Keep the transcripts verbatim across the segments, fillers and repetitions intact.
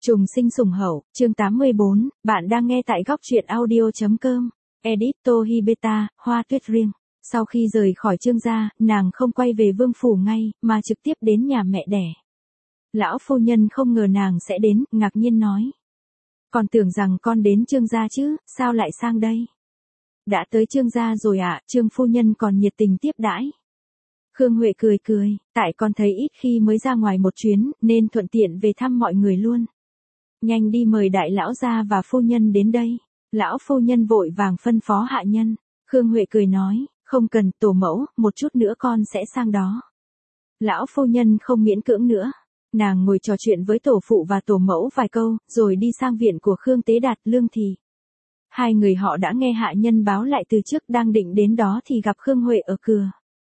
Trùng sinh sủng hậu, chương tám mươi bốn, bạn đang nghe tại góc truyện audio chấm com, edit Tohibeta, Hoa Tuyết Riêng. Sau khi rời khỏi Trương gia, nàng không quay về vương phủ ngay, mà trực tiếp đến nhà mẹ đẻ. Lão phu nhân không ngờ nàng sẽ đến, ngạc nhiên nói. Còn tưởng rằng con đến Trương gia chứ, sao lại sang đây? Đã tới Trương gia rồi ạ, à, Trương phu nhân còn nhiệt tình tiếp đãi. Khương Huệ cười cười, tại con thấy ít khi mới ra ngoài một chuyến, nên thuận tiện về thăm mọi người luôn. Nhanh đi mời đại lão gia và phu nhân đến đây. Lão phu nhân vội vàng phân phó hạ nhân. Khương Huệ cười nói, không cần, tổ mẫu, một chút nữa con sẽ sang đó. Lão phu nhân không miễn cưỡng nữa. Nàng ngồi trò chuyện với tổ phụ và tổ mẫu vài câu, rồi đi sang viện của Khương Tế Đạt, Lương Thị. Hai người họ đã nghe hạ nhân báo lại từ trước, đang định đến đó thì gặp Khương Huệ ở cửa.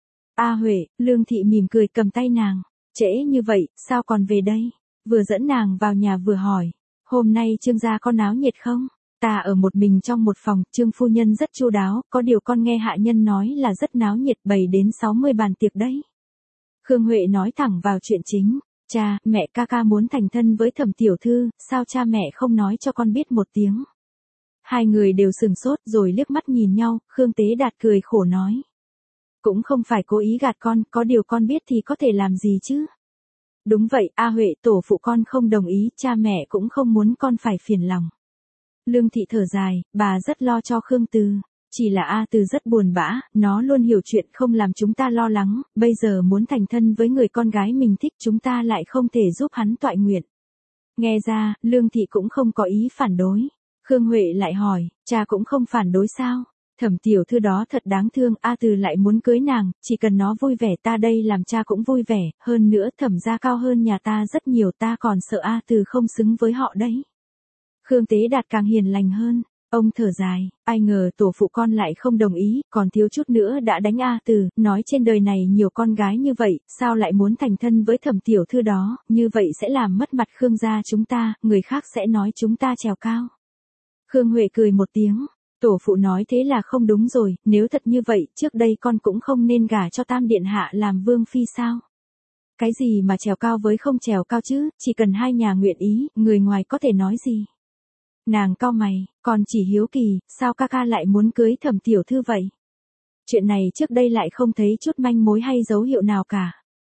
A Huệ, Lương Thị mỉm cười cầm tay nàng. Trễ như vậy, sao còn về đây? Vừa dẫn nàng vào nhà vừa hỏi. Hôm nay Trương gia có náo nhiệt không? Ta ở một mình trong một phòng, Trương phu nhân rất chu đáo, có điều con nghe hạ nhân nói là rất náo nhiệt, bày đến sáu mươi bàn tiệc đấy. Khương Huệ nói thẳng vào chuyện chính. Cha, mẹ ca ca muốn thành thân với Thẩm tiểu thư, sao cha mẹ không nói cho con biết một tiếng? Hai người đều sừng sốt rồi liếc mắt nhìn nhau, Khương Tế Đạt cười khổ nói. Cũng không phải cố ý gạt con, có điều con biết thì có thể làm gì chứ? Đúng vậy, A Huệ, tổ phụ con không đồng ý, cha mẹ cũng không muốn con phải phiền lòng. Lương Thị thở dài, bà rất lo cho Khương Từ. Chỉ là A Từ rất buồn bã, nó luôn hiểu chuyện không làm chúng ta lo lắng, bây giờ muốn thành thân với người con gái mình thích, chúng ta lại không thể giúp hắn toại nguyện. Nghe ra, Lương Thị cũng không có ý phản đối. Khương Huệ lại hỏi, cha cũng không phản đối sao? Thẩm tiểu thư đó thật đáng thương, A Từ lại muốn cưới nàng, chỉ cần nó vui vẻ ta đây làm cha cũng vui vẻ, hơn nữa Thẩm gia cao hơn nhà ta rất nhiều, ta còn sợ A Từ không xứng với họ đấy. Khương Tế Đạt càng hiền lành hơn, ông thở dài, ai ngờ tổ phụ con lại không đồng ý, còn thiếu chút nữa đã đánh A Từ, nói trên đời này nhiều con gái như vậy, sao lại muốn thành thân với Thẩm tiểu thư đó, như vậy sẽ làm mất mặt Khương gia chúng ta, người khác sẽ nói chúng ta trèo cao. Khương Huệ cười một tiếng. Tổ phụ nói thế là không đúng rồi, nếu thật như vậy, trước đây con cũng không nên gả cho Tam Điện Hạ làm vương phi sao? Cái gì mà trèo cao với không trèo cao chứ, chỉ cần hai nhà nguyện ý, người ngoài có thể nói gì? Nàng cau mày, còn chỉ hiếu kỳ, sao ca ca lại muốn cưới Thẩm tiểu thư vậy? Chuyện này trước đây lại không thấy chút manh mối hay dấu hiệu nào cả.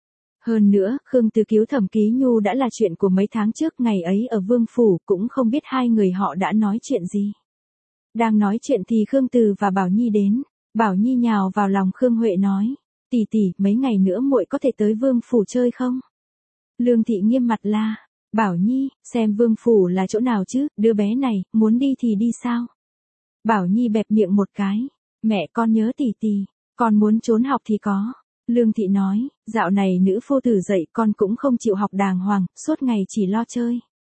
Hơn nữa, Khương Từ cứu Thẩm Ký Nhu đã là chuyện của mấy tháng trước, ngày ấy ở vương phủ, cũng không biết hai người họ đã nói chuyện gì. Đang nói chuyện thì Khương Từ và Bảo Nhi đến. Bảo Nhi nhào vào lòng Khương Huệ nói, tỷ tỷ, mấy ngày nữa muội có thể tới vương phủ chơi không? Lương Thị nghiêm mặt la, Bảo Nhi, xem vương phủ là chỗ nào chứ, đứa bé này, muốn đi thì đi sao? Bảo Nhi bẹp miệng một cái, mẹ con nhớ tỷ tỷ, con muốn trốn học thì có. Lương Thị nói, dạo này nữ phu tử dậy con cũng không chịu học đàng hoàng, suốt ngày chỉ lo chơi.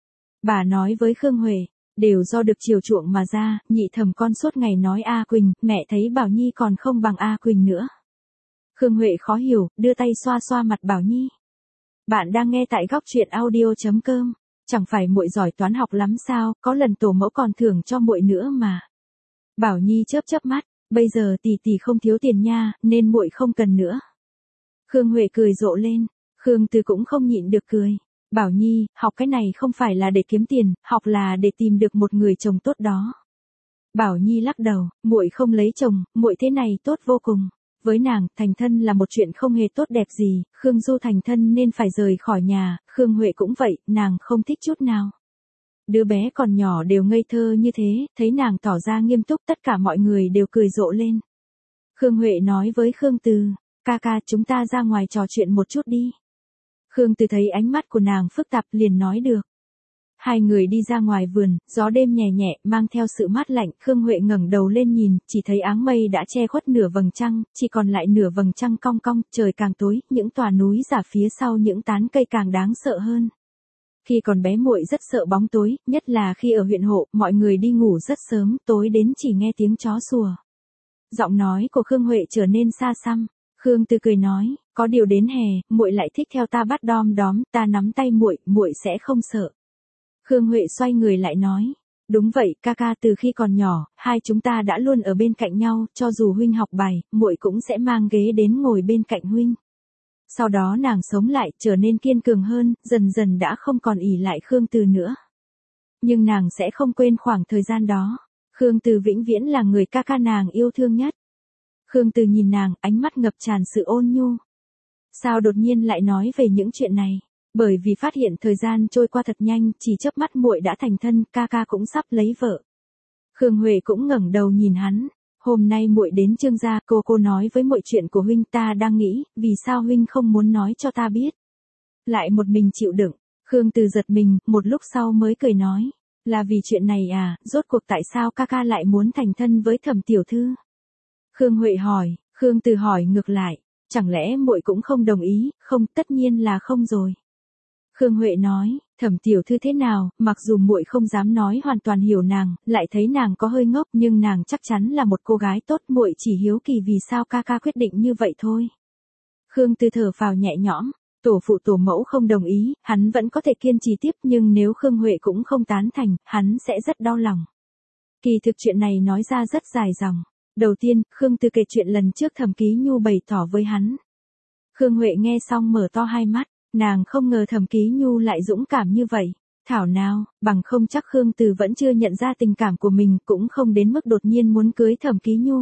Bà nói với Khương Huệ, đều do được chiều chuộng mà ra, nhị thẩm con suốt ngày nói A Quỳnh, mẹ thấy Bảo Nhi còn không bằng A Quỳnh nữa. Khương Huệ khó hiểu, đưa tay xoa xoa mặt Bảo Nhi. Bạn đang nghe tại góc truyện audio chấm com, chẳng phải muội giỏi toán học lắm sao, có lần tổ mẫu còn thưởng cho muội nữa mà. Bảo Nhi chớp chớp mắt, bây giờ tỷ tỷ không thiếu tiền nha, nên muội không cần nữa. Khương Huệ cười rộ lên, Khương Từ cũng không nhịn được cười. Bảo Nhi, học cái này không phải là để kiếm tiền, học là để tìm được một người chồng tốt đó. Bảo Nhi lắc đầu, muội không lấy chồng, muội thế này tốt vô cùng. Với nàng, thành thân là một chuyện không hề tốt đẹp gì, Khương Du thành thân nên phải rời khỏi nhà, Khương Huệ cũng vậy, nàng không thích chút nào. Đứa bé còn nhỏ đều ngây thơ như thế, thấy nàng tỏ ra nghiêm túc, tất cả mọi người đều cười rộ lên. Khương Huệ nói với Khương Từ, ca ca, chúng ta ra ngoài trò chuyện một chút đi. Khương Từ thấy ánh mắt của nàng phức tạp liền nói được. Hai người đi ra ngoài vườn, gió đêm nhẹ nhẹ, mang theo sự mát lạnh, Khương Huệ ngẩng đầu lên nhìn, chỉ thấy áng mây đã che khuất nửa vầng trăng, chỉ còn lại nửa vầng trăng cong cong, trời càng tối, những tòa núi giả phía sau những tán cây càng đáng sợ hơn. Khi còn bé muội rất sợ bóng tối, nhất là khi ở huyện hộ, mọi người đi ngủ rất sớm, tối đến chỉ nghe tiếng chó sủa. Giọng nói của Khương Huệ trở nên xa xăm. Khương Từ cười nói, có điều đến hè, muội lại thích theo ta bắt đom đóm, ta nắm tay muội, muội sẽ không sợ. Khương Huệ xoay người lại nói, đúng vậy, ca ca, từ khi còn nhỏ, hai chúng ta đã luôn ở bên cạnh nhau, cho dù huynh học bài, muội cũng sẽ mang ghế đến ngồi bên cạnh huynh. Sau đó nàng sống lại, trở nên kiên cường hơn, dần dần đã không còn ỷ lại Khương Từ nữa. Nhưng nàng sẽ không quên khoảng thời gian đó. Khương Từ vĩnh viễn là người ca ca nàng yêu thương nhất. Khương Từ nhìn nàng, ánh mắt ngập tràn sự ôn nhu. Sao đột nhiên lại nói về những chuyện này? Bởi vì phát hiện thời gian trôi qua thật nhanh, chỉ chớp mắt muội đã thành thân, ca ca cũng sắp lấy vợ. Khương Huệ cũng ngẩng đầu nhìn hắn. Hôm nay muội đến Trương gia, cô cô nói với muội chuyện của huynh, ta đang nghĩ, vì sao huynh không muốn nói cho ta biết? Lại một mình chịu đựng. Khương Từ giật mình, một lúc sau mới cười nói, là vì chuyện này à, rốt cuộc tại sao ca ca lại muốn thành thân với Thẩm tiểu thư? Khương Huệ hỏi. Khương Từ hỏi ngược lại, chẳng lẽ muội cũng không đồng ý? Không, tất nhiên là không rồi. Khương Huệ nói, Thẩm tiểu thư thế nào, mặc dù muội không dám nói hoàn toàn hiểu nàng, lại thấy nàng có hơi ngốc, nhưng nàng chắc chắn là một cô gái tốt, muội chỉ hiếu kỳ vì sao ca ca quyết định như vậy thôi. Khương Từ thở phào nhẹ nhõm, tổ phụ tổ mẫu không đồng ý, hắn vẫn có thể kiên trì tiếp, nhưng nếu Khương Huệ cũng không tán thành, hắn sẽ rất đau lòng. Kỳ thực chuyện này nói ra rất dài dòng. Đầu tiên, Khương Từ kể chuyện lần trước Thẩm Ký Nhu bày tỏ với hắn. Khương Huệ nghe xong mở to hai mắt. Nàng không ngờ Thẩm Ký Nhu lại dũng cảm như vậy. Thảo nào, bằng không chắc Khương Từ vẫn chưa nhận ra tình cảm của mình, cũng không đến mức đột nhiên muốn cưới Thẩm Ký Nhu.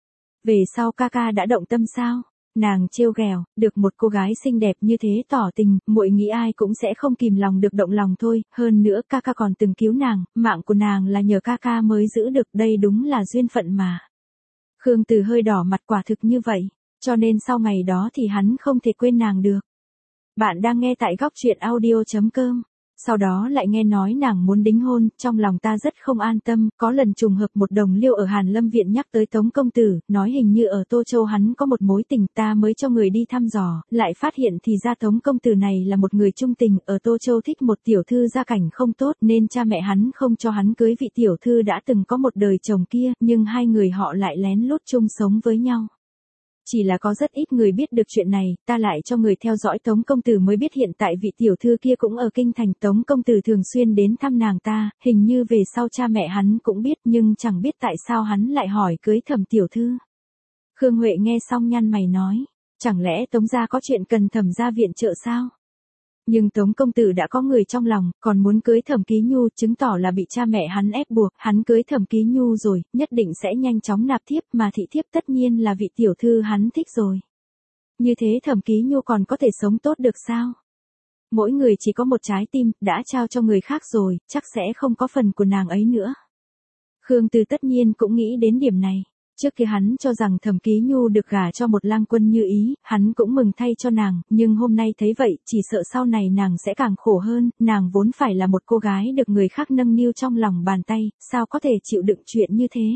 Về sau ca ca đã động tâm sao? Nàng trêu ghẹo, được một cô gái xinh đẹp như thế tỏ tình, muội nghĩ ai cũng sẽ không kìm lòng được động lòng thôi, hơn nữa ca ca còn từng cứu nàng, mạng của nàng là nhờ ca ca mới giữ được, đây đúng là duyên phận mà. Khương Từ hơi đỏ mặt, quả thực như vậy, cho nên sau ngày đó thì hắn không thể quên nàng được. Bạn đang nghe tại góc truyện audio chấm com. Sau đó lại nghe nói nàng muốn đính hôn, trong lòng ta rất không an tâm, có lần trùng hợp một đồng liêu ở Hàn Lâm Viện nhắc tới Tống công tử, nói hình như ở Tô Châu hắn có một mối tình, ta mới cho người đi thăm dò, lại phát hiện thì ra Tống công tử này là một người trung tình, ở Tô Châu thích một tiểu thư gia cảnh không tốt nên cha mẹ hắn không cho hắn cưới vị tiểu thư đã từng có một đời chồng kia, nhưng hai người họ lại lén lút chung sống với nhau. Chỉ là có rất ít người biết được chuyện này, ta lại cho người theo dõi Tống công tử mới biết hiện tại vị tiểu thư kia cũng ở kinh thành, Tống công tử thường xuyên đến thăm nàng ta, hình như về sau cha mẹ hắn cũng biết, nhưng chẳng biết tại sao hắn lại hỏi cưới Thẩm tiểu thư. Khương Huệ nghe xong nhăn mày nói, chẳng lẽ Tống gia có chuyện cần Thẩm gia viện trợ sao? Nhưng Tống công tử đã có người trong lòng, còn muốn cưới Thẩm Ký Nhu, chứng tỏ là bị cha mẹ hắn ép buộc, hắn cưới Thẩm Ký Nhu rồi, nhất định sẽ nhanh chóng nạp thiếp, mà thị thiếp tất nhiên là vị tiểu thư hắn thích rồi. Như thế Thẩm Ký Nhu còn có thể sống tốt được sao? Mỗi người chỉ có một trái tim, đã trao cho người khác rồi, chắc sẽ không có phần của nàng ấy nữa. Khương Từ tất nhiên cũng nghĩ đến điểm này. Trước kia hắn cho rằng Thẩm Ký Nhu được gả cho một lang quân như ý, hắn cũng mừng thay cho nàng, nhưng hôm nay thấy vậy, chỉ sợ sau này nàng sẽ càng khổ hơn, nàng vốn phải là một cô gái được người khác nâng niu trong lòng bàn tay, sao có thể chịu đựng chuyện như thế.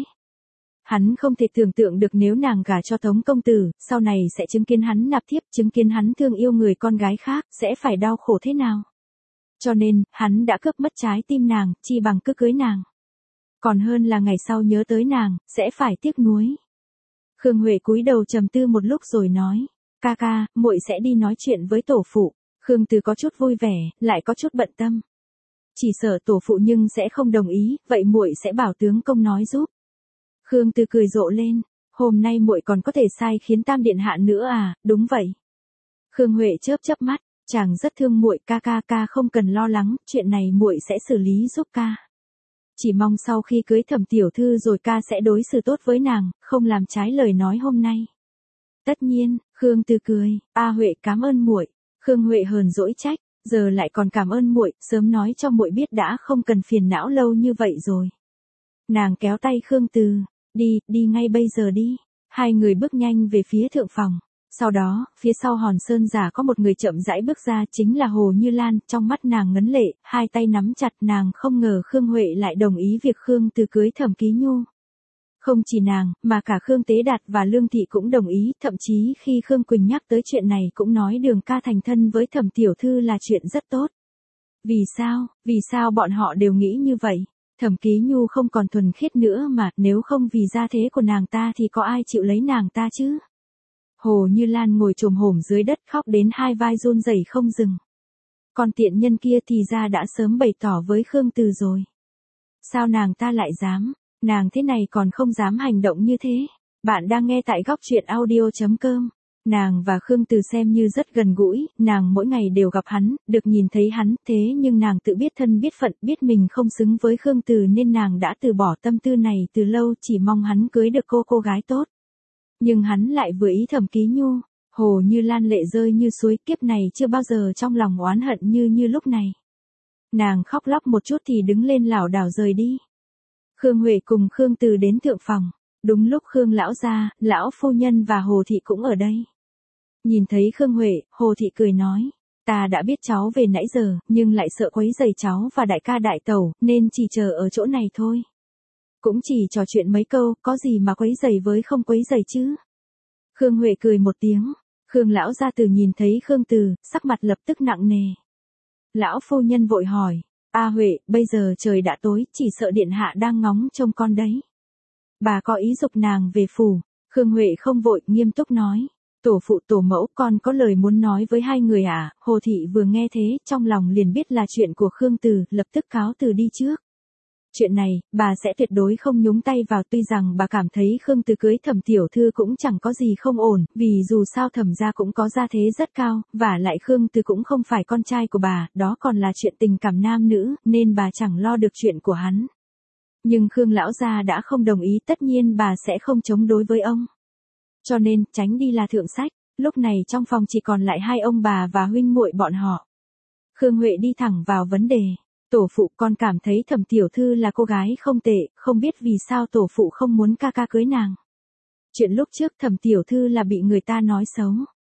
Hắn không thể tưởng tượng được nếu nàng gả cho Tống công tử, sau này sẽ chứng kiến hắn nạp thiếp, chứng kiến hắn thương yêu người con gái khác, sẽ phải đau khổ thế nào. Cho nên, hắn đã cướp mất trái tim nàng, chi bằng cứ cưới nàng. Còn hơn là ngày sau nhớ tới nàng, sẽ phải tiếc nuối. Khương Huệ cúi đầu trầm tư một lúc rồi nói, ca ca, muội sẽ đi nói chuyện với tổ phụ. Khương Từ có chút vui vẻ, lại có chút bận tâm. Chỉ sợ tổ phụ nhưng sẽ không đồng ý, vậy muội sẽ bảo tướng công nói giúp. Khương Từ cười rộ lên, hôm nay muội còn có thể sai khiến Tam điện hạ nữa à? Đúng vậy. Khương Huệ chớp chớp mắt, chàng rất thương muội, ca ca ca không cần lo lắng, chuyện này muội sẽ xử lý giúp ca. Chỉ mong sau khi cưới Thẩm tiểu thư rồi ca sẽ đối xử tốt với nàng, không làm trái lời nói hôm nay. Tất nhiên, Khương Từ cười, A Huệ cảm ơn muội. Khương Huệ hờn dỗi trách, giờ lại còn cảm ơn muội, sớm nói cho muội biết đã không cần phiền não lâu như vậy rồi. Nàng kéo tay Khương Từ, đi, đi ngay bây giờ đi. Hai người bước nhanh về phía thượng phòng. Sau đó, phía sau hòn sơn giả có một người chậm rãi bước ra, chính là Hồ Như Lan, trong mắt nàng ngấn lệ, hai tay nắm chặt, nàng không ngờ Khương Huệ lại đồng ý việc Khương Từ cưới Thẩm Ký Nhu. Không chỉ nàng, mà cả Khương Tế Đạt và Lương Thị cũng đồng ý, thậm chí khi Khương Quỳnh nhắc tới chuyện này cũng nói Đường ca thành thân với Thẩm tiểu thư là chuyện rất tốt. Vì sao, vì sao bọn họ đều nghĩ như vậy? Thẩm Ký Nhu không còn thuần khiết nữa mà, nếu không vì gia thế của nàng ta thì có ai chịu lấy nàng ta chứ? Hồ Như Lan ngồi chồm hổm dưới đất khóc đến hai vai run rẩy không dừng. Còn tiện nhân kia thì ra đã sớm bày tỏ với Khương Từ rồi. Sao nàng ta lại dám, nàng thế này còn không dám hành động như thế. Bạn đang nghe tại góc truyện audio chấm com. Nàng và Khương Từ xem như rất gần gũi, nàng mỗi ngày đều gặp hắn, được nhìn thấy hắn, thế nhưng nàng tự biết thân biết phận, biết mình không xứng với Khương Từ nên nàng đã từ bỏ tâm tư này từ lâu, chỉ mong hắn cưới được cô cô gái tốt. Nhưng hắn lại vừa ý Thẩm Ký Nhu, Hồ Như Lan lệ rơi như suối, kiếp này chưa bao giờ trong lòng oán hận như như lúc này. Nàng khóc lóc một chút thì đứng lên lảo đảo rời đi. Khương Huệ cùng Khương Từ đến thượng phòng, đúng lúc Khương lão gia, lão phu nhân và Hồ thị cũng ở đây. Nhìn thấy Khương Huệ, Hồ thị cười nói, ta đã biết cháu về nãy giờ, nhưng lại sợ quấy rầy cháu và đại ca đại tẩu, nên chỉ chờ ở chỗ này thôi. Cũng chỉ trò chuyện mấy câu, có gì mà quấy rầy với không quấy rầy chứ. Khương Huệ cười một tiếng, Khương lão gia tử nhìn thấy Khương Từ, sắc mặt lập tức nặng nề. Lão phu nhân vội hỏi, A Huệ, bây giờ trời đã tối, chỉ sợ điện hạ đang ngóng trông con đấy. Bà có ý dục nàng về phủ. Khương Huệ không vội, nghiêm túc nói, tổ phụ tổ mẫu, con có lời muốn nói với hai người à. Hồ thị vừa nghe thế, trong lòng liền biết là chuyện của Khương Từ, lập tức cáo từ đi trước. Chuyện này, bà sẽ tuyệt đối không nhúng tay vào, tuy rằng bà cảm thấy Khương Từ cưới Thẩm tiểu thư cũng chẳng có gì không ổn, vì dù sao Thẩm gia cũng có gia thế rất cao, và lại Khương Từ cũng không phải con trai của bà, đó còn là chuyện tình cảm nam nữ, nên bà chẳng lo được chuyện của hắn. Nhưng Khương lão gia đã không đồng ý, tất nhiên bà sẽ không chống đối với ông. Cho nên, tránh đi là thượng sách, lúc này trong phòng chỉ còn lại hai ông bà và huynh muội bọn họ. Khương Huệ đi thẳng vào vấn đề. Tổ phụ, con cảm thấy Thẩm tiểu thư là cô gái không tệ, không biết vì sao tổ phụ không muốn ca ca cưới nàng. Chuyện lúc trước Thẩm tiểu thư là bị người ta nói xấu.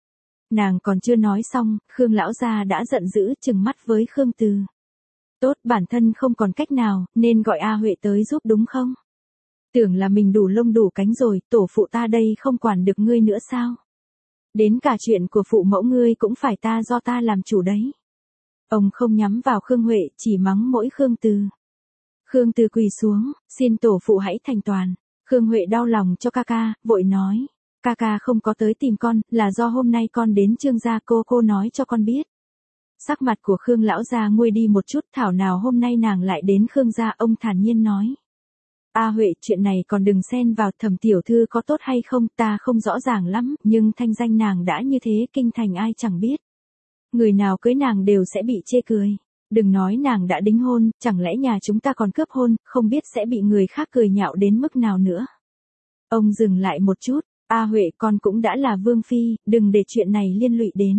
Nàng còn chưa nói xong, Khương lão gia đã giận dữ trừng mắt với Khương Từ. Tốt, bản thân không còn cách nào, nên gọi A Huệ tới giúp đúng không? Tưởng là mình đủ lông đủ cánh rồi, tổ phụ ta đây không quản được ngươi nữa sao? Đến cả chuyện của phụ mẫu ngươi cũng phải ta do ta làm chủ đấy. Ông không nhắm vào Khương Huệ, chỉ mắng mỗi Khương Từ. Khương Từ quỳ xuống, xin tổ phụ hãy thành toàn. Khương Huệ đau lòng cho ca ca, vội nói, ca ca không có tới tìm con, là do hôm nay con đến Trương gia, cô cô nói cho con biết. Sắc mặt của Khương lão gia nguôi đi một chút, thảo nào hôm nay nàng lại đến Khương gia, ông thản nhiên nói. A Huệ, chuyện này còn đừng xen vào, Thẩm tiểu thư có tốt hay không, ta không rõ ràng lắm, nhưng thanh danh nàng đã như thế, kinh thành ai chẳng biết. Người nào cưới nàng đều sẽ bị chê cười. Đừng nói nàng đã đính hôn, chẳng lẽ nhà chúng ta còn cướp hôn, không biết sẽ bị người khác cười nhạo đến mức nào nữa. Ông dừng lại một chút, A Huệ, con cũng đã là vương phi, đừng để chuyện này liên lụy đến.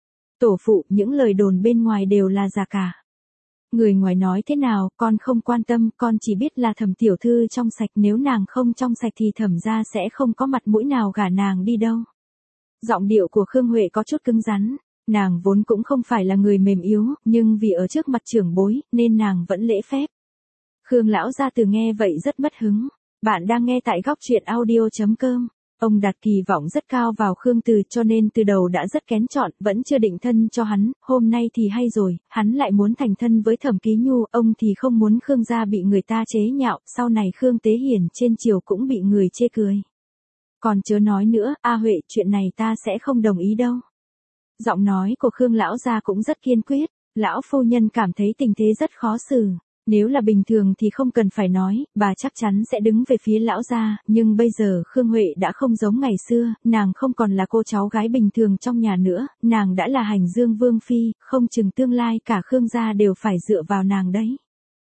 Tổ phụ, những lời đồn bên ngoài đều là giả cả. Người ngoài nói thế nào, con không quan tâm, con chỉ biết là Thẩm tiểu thư trong sạch, nếu nàng không trong sạch thì Thẩm gia sẽ không có mặt mũi nào gả nàng đi đâu. Giọng điệu của Khương Huệ có chút cứng rắn. Nàng vốn cũng không phải là người mềm yếu, nhưng vì ở trước mặt trưởng bối, nên nàng vẫn lễ phép. Khương lão gia tử nghe vậy rất mất hứng. Bạn đang nghe tại góc truyện audio chấm com. Ông đặt kỳ vọng rất cao vào Khương Từ, cho nên từ đầu đã rất kén chọn, vẫn chưa định thân cho hắn, hôm nay thì hay rồi, hắn lại muốn thành thân với Thẩm Ký Nhu, ông thì không muốn Khương gia bị người ta chế nhạo, sau này Khương Tế Hiển trên triều cũng bị người chê cười. Còn chớ nói nữa, A Huệ, chuyện này ta sẽ không đồng ý đâu. Giọng nói của Khương lão gia cũng rất kiên quyết, lão phu nhân cảm thấy tình thế rất khó xử. Nếu là bình thường thì không cần phải nói, bà chắc chắn sẽ đứng về phía lão gia, nhưng bây giờ Khương Huệ đã không giống ngày xưa, nàng không còn là cô cháu gái bình thường trong nhà nữa, nàng đã là hành dương vương phi, không chừng tương lai cả Khương gia đều phải dựa vào nàng đấy.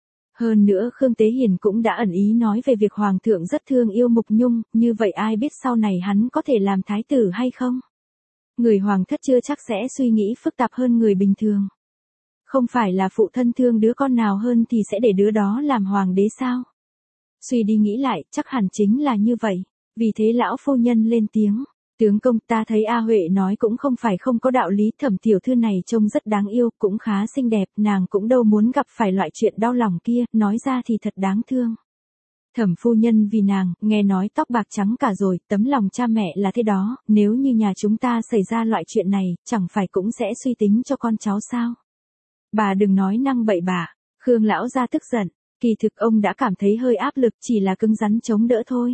Hơn nữa Khương Tế Hiền cũng đã ẩn ý nói về việc Hoàng thượng rất thương yêu Mục Nhung, như vậy ai biết sau này hắn có thể làm thái tử hay không? Người hoàng thất chưa chắc sẽ suy nghĩ phức tạp hơn người bình thường. Không phải là phụ thân thương đứa con nào hơn thì sẽ để đứa đó làm hoàng đế sao? Suy đi nghĩ lại, chắc hẳn chính là như vậy. Vì thế lão phu nhân lên tiếng. Tướng công, ta thấy A Huệ nói cũng không phải không có đạo lý, Thẩm tiểu thư này trông rất đáng yêu, cũng khá xinh đẹp, nàng cũng đâu muốn gặp phải loại chuyện đau lòng kia, nói ra thì thật đáng thương. Thẩm phu nhân vì nàng, nghe nói tóc bạc trắng cả rồi, tấm lòng cha mẹ là thế đó, nếu như nhà chúng ta xảy ra loại chuyện này, chẳng phải cũng sẽ suy tính cho con cháu sao? Bà đừng nói năng bậy bạ. Khương lão gia tức giận, kỳ thực ông đã cảm thấy hơi áp lực, chỉ là cứng rắn chống đỡ thôi.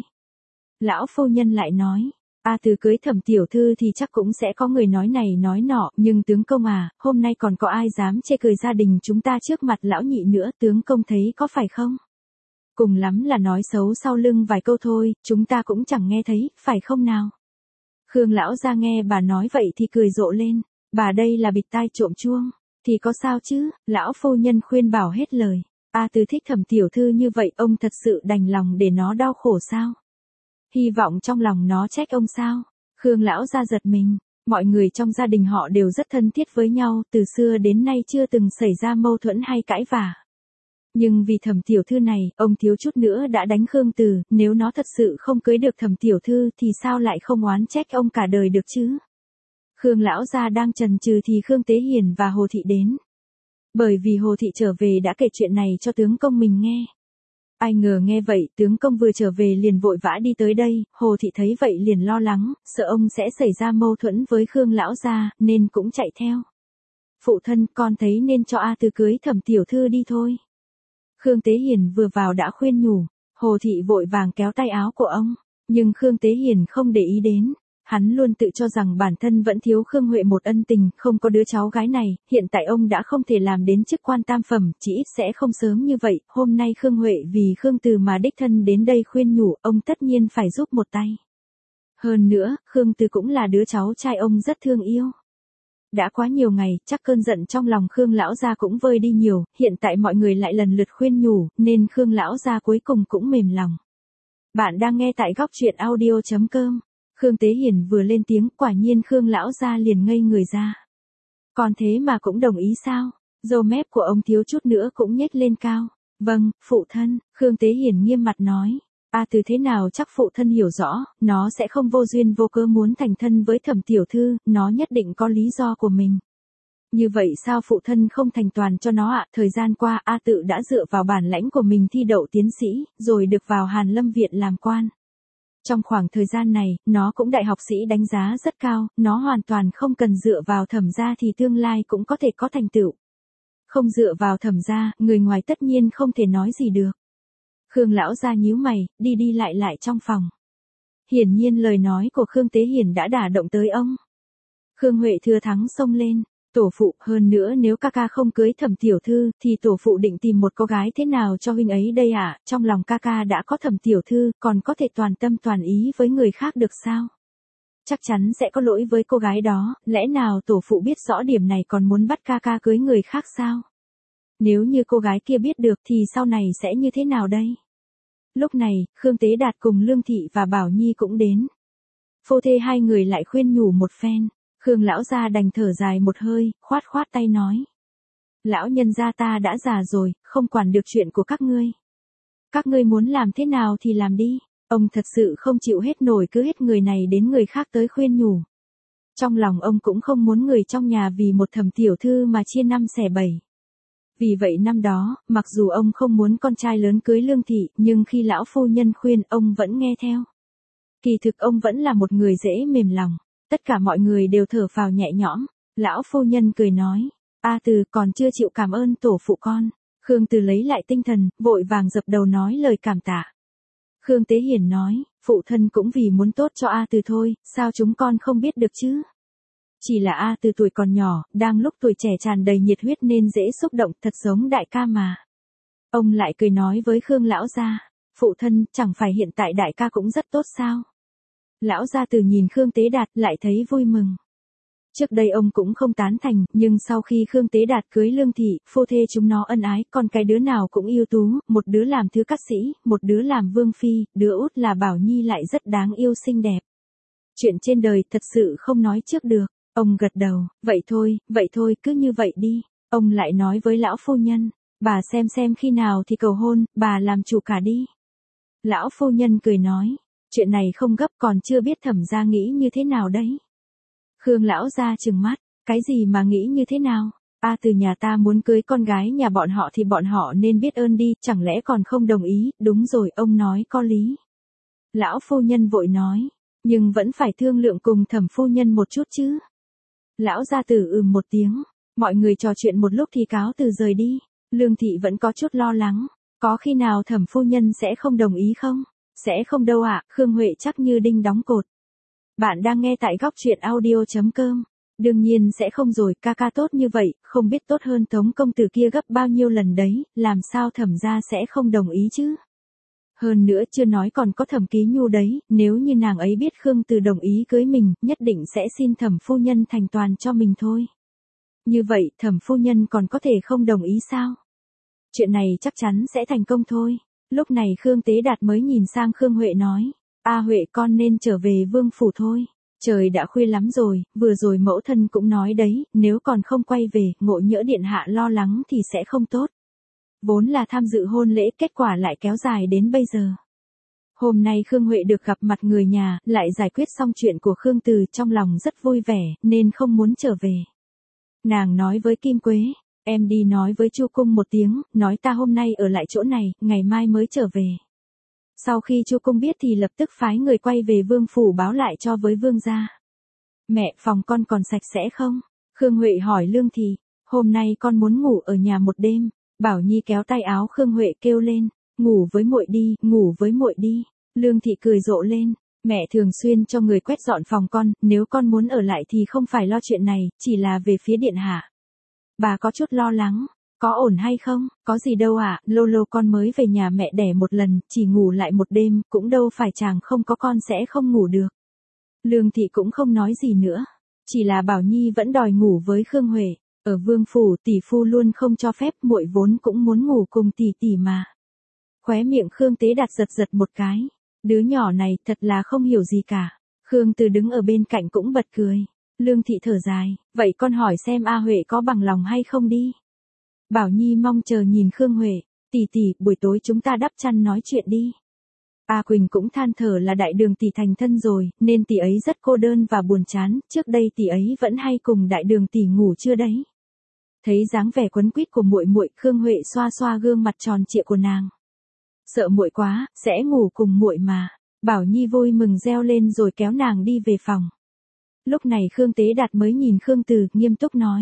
Lão phu nhân lại nói, A Từ cưới Thẩm tiểu thư thì chắc cũng sẽ có người nói này nói nọ, nhưng tướng công à, hôm nay còn có ai dám chê cười gia đình chúng ta trước mặt lão nhị nữa, tướng công thấy có phải không? Cùng lắm là nói xấu sau lưng vài câu thôi, chúng ta cũng chẳng nghe thấy, phải không nào? Khương lão gia nghe bà nói vậy thì cười rộ lên, bà đây là bịt tai trộm chuông, thì có sao chứ, lão phu nhân khuyên bảo hết lời. A Từ thích Thẩm tiểu thư như vậy, ông thật sự đành lòng để nó đau khổ sao? Hy vọng trong lòng nó trách ông sao? Khương lão gia giật mình, mọi người trong gia đình họ đều rất thân thiết với nhau, từ xưa đến nay chưa từng xảy ra mâu thuẫn hay cãi vả. Nhưng vì Thẩm tiểu thư này, ông thiếu chút nữa đã đánh Khương Từ, nếu nó thật sự không cưới được Thẩm tiểu thư thì sao lại không oán trách ông cả đời được chứ? Khương lão gia đang chần chừ thì Khương Tế Hiền và Hồ Thị đến. Bởi vì Hồ Thị trở về đã kể chuyện này cho tướng công mình nghe. Ai ngờ nghe vậy, tướng công vừa trở về liền vội vã đi tới đây, Hồ Thị thấy vậy liền lo lắng, sợ ông sẽ xảy ra mâu thuẫn với Khương lão gia, nên cũng chạy theo. Phụ thân, con thấy nên cho A Từ cưới Thẩm tiểu thư đi thôi. Khương Tế Hiền vừa vào đã khuyên nhủ, Hồ Thị vội vàng kéo tay áo của ông, nhưng Khương Tế Hiền không để ý đến. Hắn luôn tự cho rằng bản thân vẫn thiếu Khương Huệ một ân tình, không có đứa cháu gái này, hiện tại ông đã không thể làm đến chức quan tam phẩm, chỉ ít sẽ không sớm như vậy, hôm nay Khương Huệ vì Khương Từ mà đích thân đến đây khuyên nhủ, ông tất nhiên phải giúp một tay. Hơn nữa, Khương Từ cũng là đứa cháu trai ông rất thương yêu. Đã quá nhiều ngày, chắc cơn giận trong lòng Khương lão gia cũng vơi đi nhiều, hiện tại mọi người lại lần lượt khuyên nhủ, nên Khương lão gia cuối cùng cũng mềm lòng. Bạn đang nghe tại góc truyện audio chấm com. Khương Tế Hiền vừa lên tiếng, quả nhiên Khương lão gia liền ngây người ra. Còn thế mà cũng đồng ý sao? Râu mép của ông thiếu chút nữa cũng nhếch lên cao. Vâng, phụ thân, Khương Tế Hiền nghiêm mặt nói. A Từ thế nào chắc phụ thân hiểu rõ, nó sẽ không vô duyên vô cớ muốn thành thân với Thẩm tiểu thư, nó nhất định có lý do của mình. Như vậy sao phụ thân không thành toàn cho nó ạ? Thời gian qua A Tự đã dựa vào bản lãnh của mình thi đậu tiến sĩ, rồi được vào Hàn Lâm Viện làm quan. Trong khoảng thời gian này, nó cũng đại học sĩ đánh giá rất cao, nó hoàn toàn không cần dựa vào Thẩm gia thì tương lai cũng có thể có thành tựu. Không dựa vào Thẩm gia, người ngoài tất nhiên không thể nói gì được. Khương lão gia nhíu mày, đi đi lại lại trong phòng. Hiển nhiên lời nói của Khương Tế Hiền đã đả động tới ông. Khương Huệ thừa thắng xông lên, tổ phụ, hơn nữa nếu ca ca không cưới Thẩm tiểu thư, thì tổ phụ định tìm một cô gái thế nào cho huynh ấy đây ạ? À? Trong lòng ca ca đã có Thẩm tiểu thư, còn có thể toàn tâm toàn ý với người khác được sao? Chắc chắn sẽ có lỗi với cô gái đó, lẽ nào tổ phụ biết rõ điểm này còn muốn bắt ca ca cưới người khác sao? Nếu như cô gái kia biết được thì sau này sẽ như thế nào đây? Lúc này, Khương Tế Đạt cùng Lương Thị và Bảo Nhi cũng đến. Phu thê hai người lại khuyên nhủ một phen. Khương lão gia đành thở dài một hơi, khoát khoát tay nói. Lão nhân gia ta đã già rồi, không quản được chuyện của các ngươi. Các ngươi muốn làm thế nào thì làm đi. Ông thật sự không chịu hết nổi cứ hết người này đến người khác tới khuyên nhủ. Trong lòng ông cũng không muốn người trong nhà vì một Thẩm tiểu thư mà chia năm xẻ bảy. Vì vậy năm đó, mặc dù ông không muốn con trai lớn cưới Lương Thị, nhưng khi lão phu nhân khuyên, ông vẫn nghe theo. Kỳ thực ông vẫn là một người dễ mềm lòng. Tất cả mọi người đều thở phào nhẹ nhõm. Lão phu nhân cười nói. A Từ còn chưa chịu cảm ơn tổ phụ con. Khương Từ lấy lại tinh thần, vội vàng dập đầu nói lời cảm tạ. Khương Tế Hiền nói, phụ thân cũng vì muốn tốt cho A Từ thôi, sao chúng con không biết được chứ? Chỉ là A Từ tuổi còn nhỏ, đang lúc tuổi trẻ tràn đầy nhiệt huyết nên dễ xúc động, thật giống đại ca mà. Ông lại cười nói với Khương lão gia, phụ thân, chẳng phải hiện tại đại ca cũng rất tốt sao? Lão gia tử nhìn Khương Tế Đạt lại thấy vui mừng. Trước đây ông cũng không tán thành, nhưng sau khi Khương Tế Đạt cưới Lương Thị, phu thê chúng nó ân ái, còn cái đứa nào cũng ưu tú, một đứa làm thứ cát sĩ, một đứa làm vương phi, đứa út là Bảo Nhi lại rất đáng yêu xinh đẹp. Chuyện trên đời thật sự không nói trước được. Ông gật đầu, vậy thôi, vậy thôi, cứ như vậy đi. Ông lại nói với lão phu nhân, bà xem xem khi nào thì cầu hôn, bà làm chủ cả đi. Lão phu nhân cười nói, chuyện này không gấp, còn chưa biết Thẩm gia nghĩ như thế nào đấy. Khương lão gia trừng mắt, cái gì mà nghĩ như thế nào? A Từ nhà ta muốn cưới con gái nhà bọn họ thì bọn họ nên biết ơn đi, chẳng lẽ còn không đồng ý? Đúng rồi, ông nói có lý. Lão phu nhân vội nói, nhưng vẫn phải thương lượng cùng Thẩm phu nhân một chút chứ. Lão gia tử ừm một tiếng, mọi người trò chuyện một lúc thì cáo từ rời đi. Lương Thị vẫn có chút lo lắng, có khi nào Thẩm phu nhân sẽ không đồng ý không? Sẽ không đâu ạ, à, Khương Huệ chắc như đinh đóng cột. Bạn đang nghe tại góc truyện audio chấm com. Đương nhiên sẽ không rồi, ca ca tốt như vậy, không biết tốt hơn Tống công tử kia gấp bao nhiêu lần đấy, làm sao Thẩm gia sẽ không đồng ý chứ? Hơn nữa chưa nói còn có Thẩm Ký Nhu đấy, nếu như nàng ấy biết Khương Từ đồng ý cưới mình, nhất định sẽ xin Thẩm phu nhân thành toàn cho mình thôi. Như vậy, Thẩm phu nhân còn có thể không đồng ý sao? Chuyện này chắc chắn sẽ thành công thôi. Lúc này Khương Tế Đạt mới nhìn sang Khương Huệ nói, A Huệ con nên trở về vương phủ thôi. Trời đã khuya lắm rồi, vừa rồi mẫu thân cũng nói đấy, nếu còn không quay về, ngộ nhỡ điện hạ lo lắng thì sẽ không tốt. Vốn là tham dự hôn lễ, kết quả lại kéo dài đến bây giờ. Hôm nay Khương Huệ được gặp mặt người nhà, lại giải quyết xong chuyện của Khương Từ, trong lòng rất vui vẻ, nên không muốn trở về. Nàng nói với Kim Quế, em đi nói với Chu Cung một tiếng, nói ta hôm nay ở lại chỗ này, ngày mai mới trở về. Sau khi Chu Cung biết thì lập tức phái người quay về vương phủ báo lại cho với vương gia. Mẹ, phòng con còn sạch sẽ không? Khương Huệ hỏi Lương Thị, hôm nay con muốn ngủ ở nhà một đêm. Bảo Nhi kéo tay áo Khương Huệ kêu lên, ngủ với muội đi, ngủ với muội đi. Lương Thị cười rộ lên, mẹ thường xuyên cho người quét dọn phòng con, nếu con muốn ở lại thì không phải lo chuyện này, chỉ là về phía điện hạ. Bà có chút lo lắng, có ổn hay không? Có gì đâu ạ, à, lâu lâu con mới về nhà mẹ đẻ một lần, chỉ ngủ lại một đêm, cũng đâu phải chàng không có con sẽ không ngủ được. Lương Thị cũng không nói gì nữa, chỉ là Bảo Nhi vẫn đòi ngủ với Khương Huệ. Ở vương phủ tỷ phu luôn không cho phép, muội vốn cũng muốn ngủ cùng tỷ tỷ mà. Khóe miệng Khương Tế Đạt giật giật một cái. Đứa nhỏ này thật là không hiểu gì cả. Khương Từ đứng ở bên cạnh cũng bật cười. Lương Thị thở dài, vậy con hỏi xem A Huệ có bằng lòng hay không đi. Bảo Nhi mong chờ nhìn Khương Huệ, tỷ tỷ, buổi tối chúng ta đắp chăn nói chuyện đi. A Quỳnh cũng than thở là Đại Đường tỷ thành thân rồi, nên tỷ ấy rất cô đơn và buồn chán, trước đây tỷ ấy vẫn hay cùng Đại Đường tỷ ngủ trưa đấy. Thấy dáng vẻ quấn quýt của muội muội, Khương Huệ xoa xoa gương mặt tròn trịa của nàng. Sợ muội quá, sẽ ngủ cùng muội mà. Bảo Nhi vui mừng reo lên rồi kéo nàng đi về phòng. Lúc này Khương Tế Đạt mới nhìn Khương Từ, nghiêm túc nói.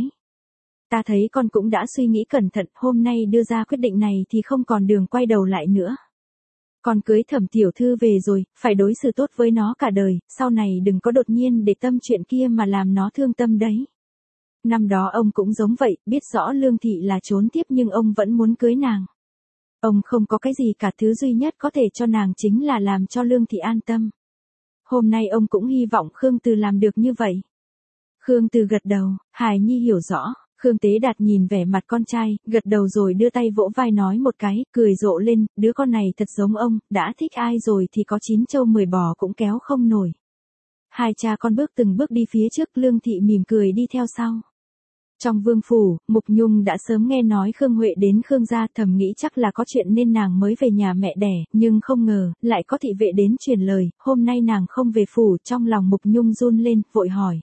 Ta thấy con cũng đã suy nghĩ cẩn thận, hôm nay đưa ra quyết định này thì không còn đường quay đầu lại nữa. Con cưới Thẩm tiểu thư về rồi, phải đối xử tốt với nó cả đời, sau này đừng có đột nhiên để tâm chuyện kia mà làm nó thương tâm đấy. Năm đó ông cũng giống vậy, biết rõ Lương Thị là trốn tiếp nhưng ông vẫn muốn cưới nàng. Ông không có cái gì cả, thứ duy nhất có thể cho nàng chính là làm cho Lương Thị an tâm. Hôm nay ông cũng hy vọng Khương Từ làm được như vậy. Khương Từ gật đầu, hài nhi hiểu rõ. Khương Tế Đạt nhìn vẻ mặt con trai, gật đầu rồi đưa tay vỗ vai nói một cái, cười rộ lên, đứa con này thật giống ông, đã thích ai rồi thì có chín trâu mười bò cũng kéo không nổi. Hai cha con bước từng bước đi phía trước, Lương Thị mỉm cười đi theo sau. Trong vương phủ, Mục Nhung đã sớm nghe nói Khương Huệ đến Khương gia, thầm nghĩ chắc là có chuyện nên nàng mới về nhà mẹ đẻ, nhưng không ngờ, lại có thị vệ đến truyền lời, hôm nay nàng không về phủ, trong lòng Mục Nhung run lên, vội hỏi.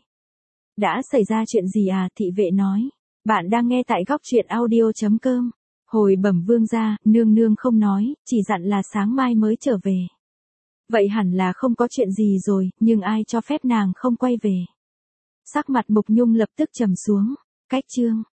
Đã xảy ra chuyện gì à? Thị vệ nói. Bạn đang nghe tại góc truyện audio chấm com. Hồi bẩm vương gia, nương nương không nói, chỉ dặn là sáng mai mới trở về. Vậy hẳn là không có chuyện gì rồi, nhưng ai cho phép nàng không quay về? Sắc mặt Mục Nhung lập tức trầm xuống. Cách chương